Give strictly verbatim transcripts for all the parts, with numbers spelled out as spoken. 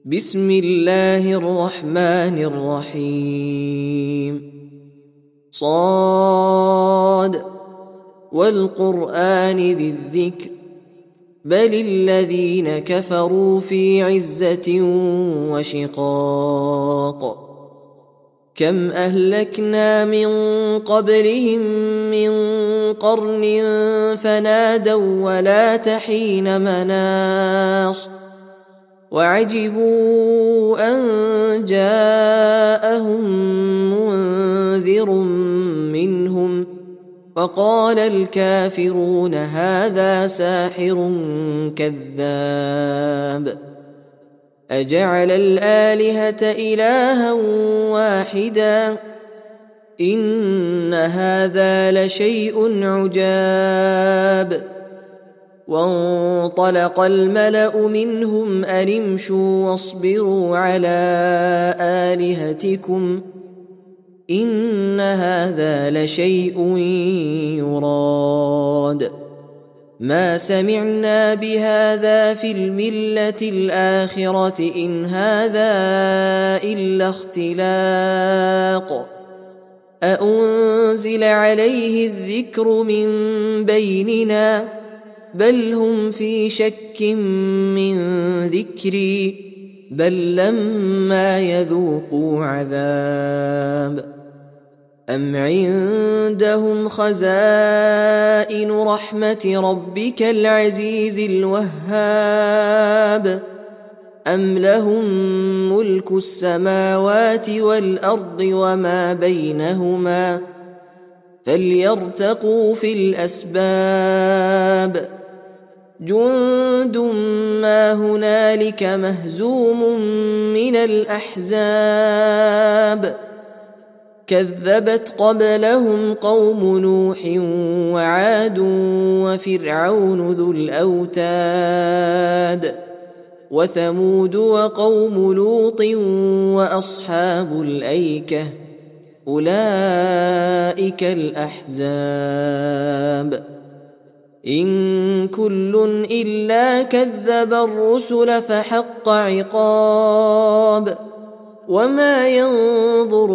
بسم الله الرحمن الرحيم. صاد والقرآن ذي الذكر بل الذين كفروا في عزة وشقاق. كم أهلكنا من قبلهم من قرن فنادوا ولا تحين مناص وعجبوا أن جاءهم منذر منهم فقال الكافرون هذا ساحر كذاب. أجعل الآلهة إلها واحدا إن هذا لشيء عجاب. وانطلق الملأ منهم أن امشوا واصبروا على آلهتكم إن هذا لشيء يراد. ما سمعنا بهذا في الملة الآخرة إن هذا إلا اختلاق. أأنزل عليه الذكر من بيننا بل هم في شك من ذكري بل لما يذوقوا عذاب. أم عندهم خزائن رحمة ربك العزيز الوهاب أم لهم ملك السماوات والأرض وما بينهما فليرتقوا في الأسباب. جند ما هنالك مهزوم من الأحزاب. كذبت قبلهم قوم نوح وعاد وفرعون ذو الأوتاد وثمود وقوم لوط وأصحاب الأيكة أولئك الأحزاب. إن كل إلا كذب الرسل فحق عقاب. وما ينظر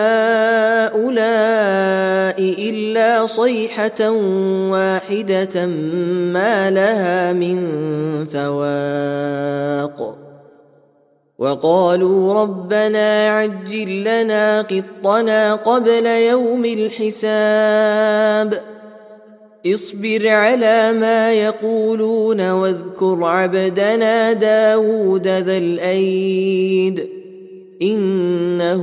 هؤلاء إلا صيحة واحدة ما لها من فواق. وقالوا ربنا عجل لنا قطنا قبل يوم الحساب. اصبر على ما يقولون واذكر عبدنا داود ذا الأيد إنه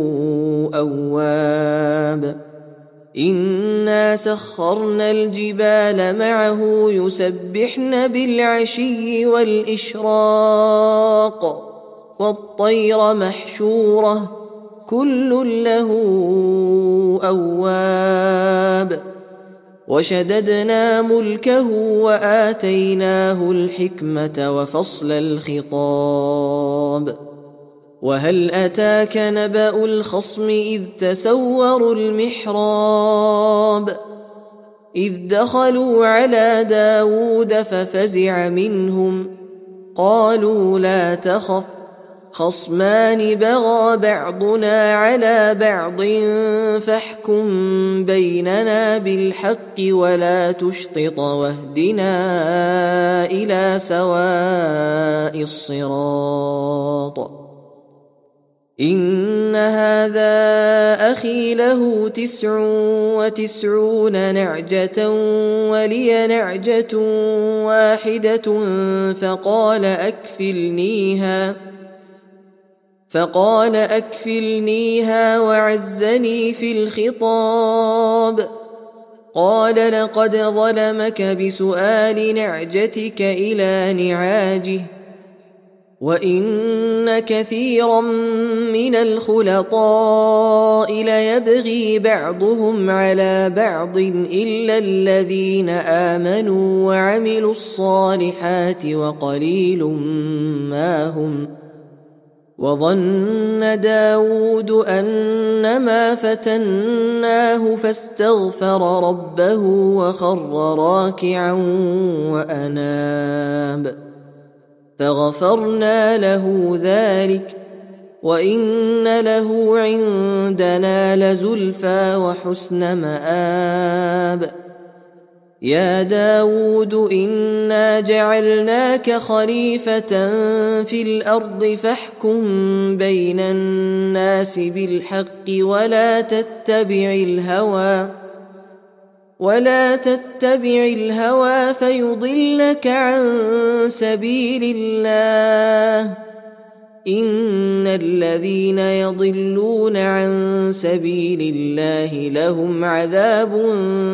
أواب. إنا سخرنا الجبال معه يسبحن بالعشي والإشراق والطير محشورة كل له أواب. وشددنا ملكه وآتيناه الحكمة وفصل الخطاب. وهل أتاك نبأ الخصم إذ تسوروا المحراب إذ دخلوا على داود ففزع منهم قالوا لا تخف خصمان بغى بعضنا على بعض فاحكم بيننا بالحق ولا تشطط واهدنا إلى سواء الصراط. إن هذا أخي له تسع وتسعون نعجة ولي نعجة واحدة فقال أكفلنيها فقال أكفلنيها وعزني في الخطاب. قال لقد ظلمك بسؤال نعجتك إلى نعاجه وإن كثيرا من الخلطاء ليبغي بعضهم على بعض إلا الذين آمنوا وعملوا الصالحات وقليل ما هم. وظن داود أنما فتناه فاستغفر ربه وخر راكعا وأناب فغفرنا له ذلك وإن له عندنا لزلفى وحسن مآب. يا داود إنا جعلناك خليفة في الأرض فاحكم بين الناس بالحق ولا تتبع الهوى ولا تتبع الهوى فيضلك عن سبيل الله. إن الذين يضلون عن سبيل الله لهم عذاب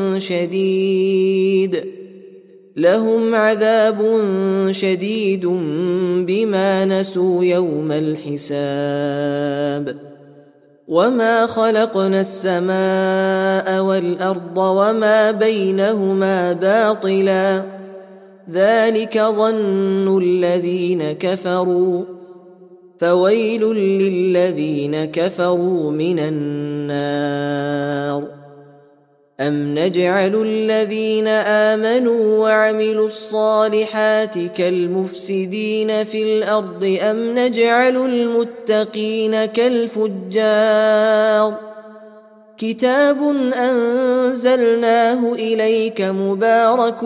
شديد لهم عذاب شديد بما نسوا يوم الحساب. وما خلقنا السماء والأرض وما بينهما باطلا ذلك ظن الذين كفروا فويل للذين كفروا من النار. أم نجعل الذين آمنوا وعملوا الصالحات كالمفسدين في الأرض أم نجعل المتقين كالفجار. كتاب أنزلناه إليك مبارك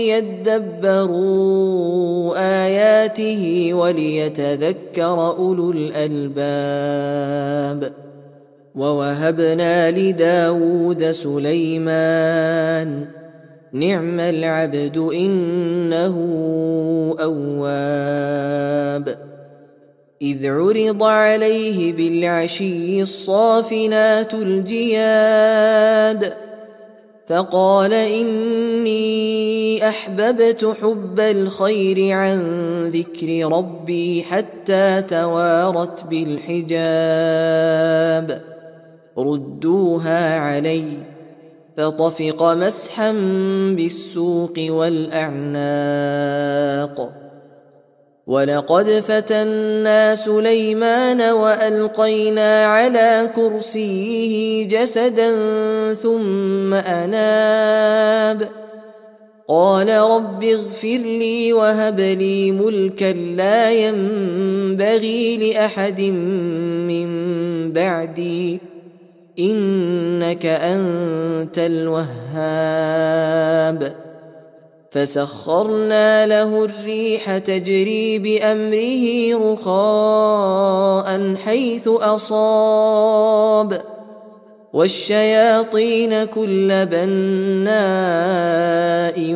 ليدبروا آياته وليتذكر أولو الألباب. ووهبنا لداود سليمان نعم العبد إنه أواب. إذ عرض عليه بالعشي الصافنات الجياد فقال إني أحببت حب الخير عن ذكر ربي حتى توارت بالحجاب. ردوها علي فطفق مسحا بالسوق والأعناق. ولقد فتنا سليمان وألقينا على كرسيه جسدا ثم أناب قال رب اغفر لي وهب لي ملكا لا ينبغي لأحد من بعدي إنك أنت الوهاب. فسخرنا له الريح تجري بأمره رخاء حيث أصاب والشياطين كل بناء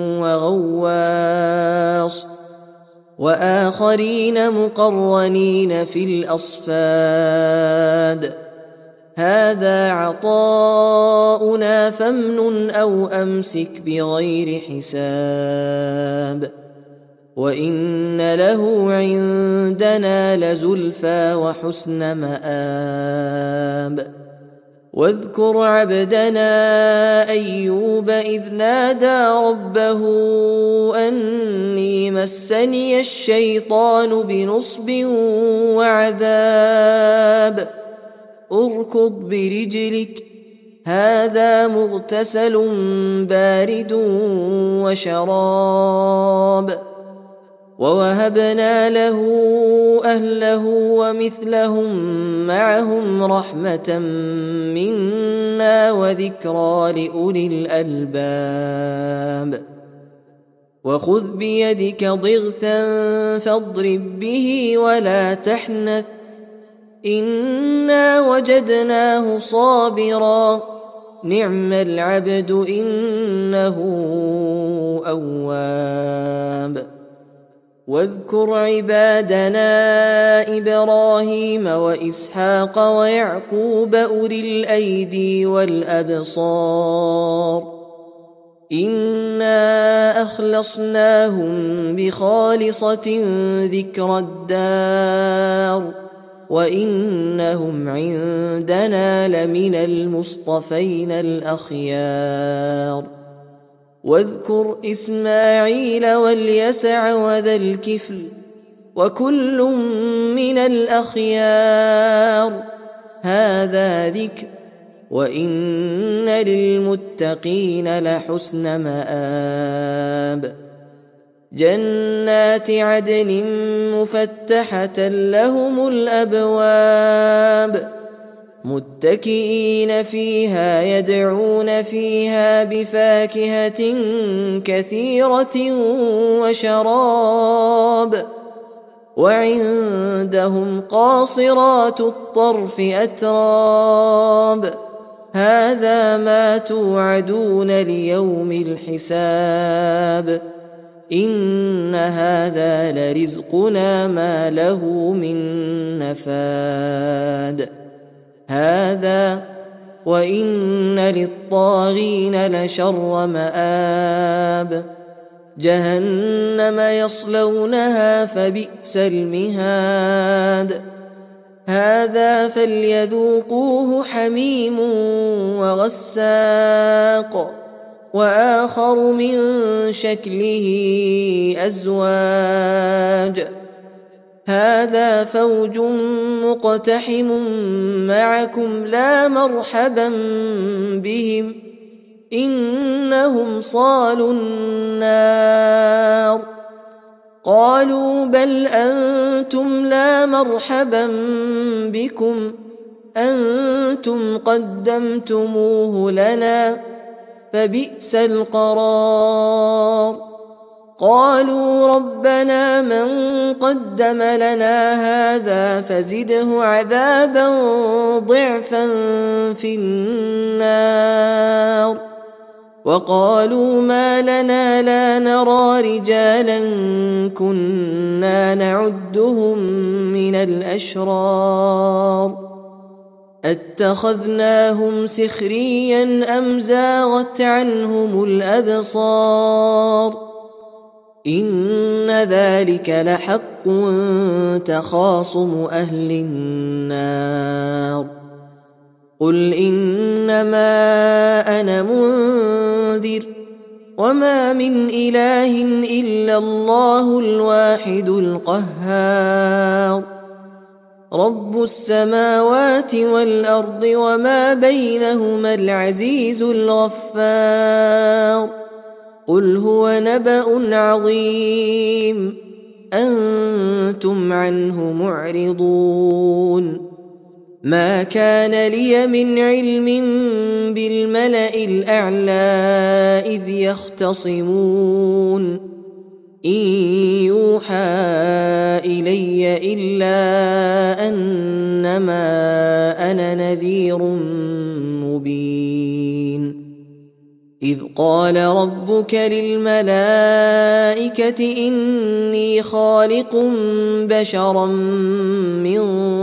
وغواص وآخرين مقرنين في الأصفاد. هذا عطاؤنا فامنن أو أمسك بغير حساب. وإن له عندنا لزلفى وحسن مآب. واذكر عبدنا أيوب إذ نادى ربه أني مسني الشيطان بنصب وعذاب. اركض برجلك هذا مغتسل بارد وشراب. ووهبنا له أهله ومثلهم معهم رحمة منا وذكرى لأولي الألباب. وخذ بيدك ضغثا فاضرب به ولا تحنث إنا وجدناه صابرا نعم العبد إنه أواب. واذكر عبادنا إبراهيم وإسحاق ويعقوب أولي الأيدي والأبصار إنا أخلصناهم بخالصة ذكر الدار وإنهم عندنا لمن المصطفين الأخيار. واذكر إسماعيل واليسع وذا الكفل وكل من الأخيار هذا ذكر وإن للمتقين لحسن مآب. جنات عدن مفتحة لهم الأبواب متكئين فيها يدعون فيها بفاكهة كثيرة وشراب وعندهم قاصرات الطرف أتراب هذا ما توعدون ليوم الحساب إن هذا لرزقنا ما له من نفاد هذا وإن للطاغين لشر مآب جهنم يصلونها فبئس المهاد هذا فليذوقوه حميم وغساق وآخر من شكله أزواج هذا فوج مقتحم معكم لا مرحبا بهم إنهم صالوا النار قالوا بل أنتم لا مرحبا بكم أنتم قدمتموه لنا فبئس القرار قالوا ربنا من قدم لنا هذا فزده عذابا ضعفا في النار وقالوا ما لنا لا نرى رجالا كنا نعدهم من الأشرار اتخذناهم سخريا أم زاغت عنهم الأبصار إن ذلك لحق تخاصم أهل النار قل إنما أنا منذر وما من إله إلا الله الواحد القهار رب السماوات والأرض وما بينهما العزيز الغفار قل هو نبأ عظيم أنتم عنه معرضون ما كان لي من علم بالملأ الأعلى إذ يختصمون إن يوحى إلي إلا أنما أنا نذير مبين إذ قال ربك للملائكة إني خالق بشرا من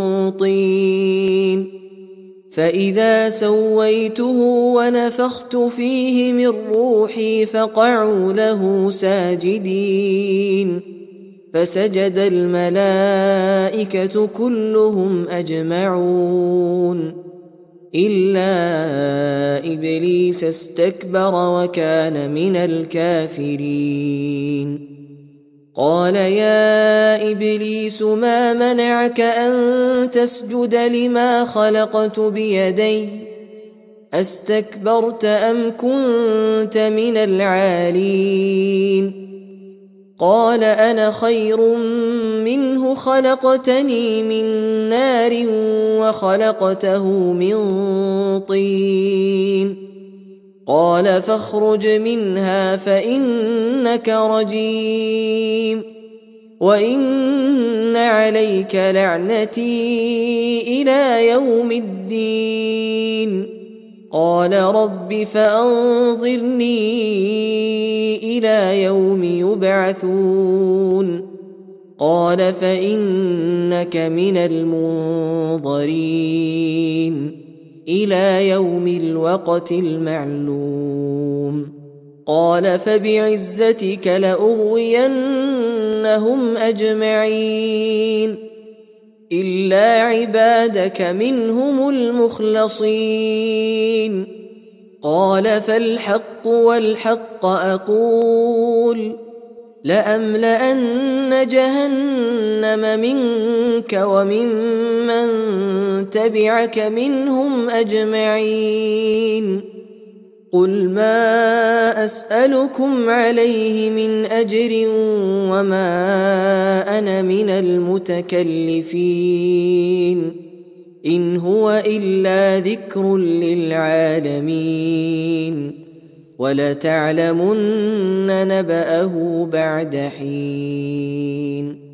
طين فإذا سويته ونفخت فيه من روحي فقعوا له ساجدين فسجد الملائكة كلهم أجمعون إلا إبليس استكبر وكان من الكافرين قال يا إبليس ما منعك أن تسجد لما خلقت بيدي أستكبرت أم كنت من العالين قال أنا خير منه خلقتني من نار وخلقته من طين قال فاخرج منها فإنك رجيم وإن عليك لعنتي إلى يوم الدين قال رب فأنظرني إلى يوم يبعثون قال فإنك من المنظرين إلى يوم الوقت المعلوم قال فبعزتك لأغوينهم أجمعين إلا عبادك منهم المخلصين قال فالحق والحق أقول لأملأن جهنم منك وممن تبعك منهم أجمعين قل ما أسألكم عليه من أجر وما أنا من المتكلفين إن هو إلا ذكر للعالمين ولتعلمن نبأه بعد حين.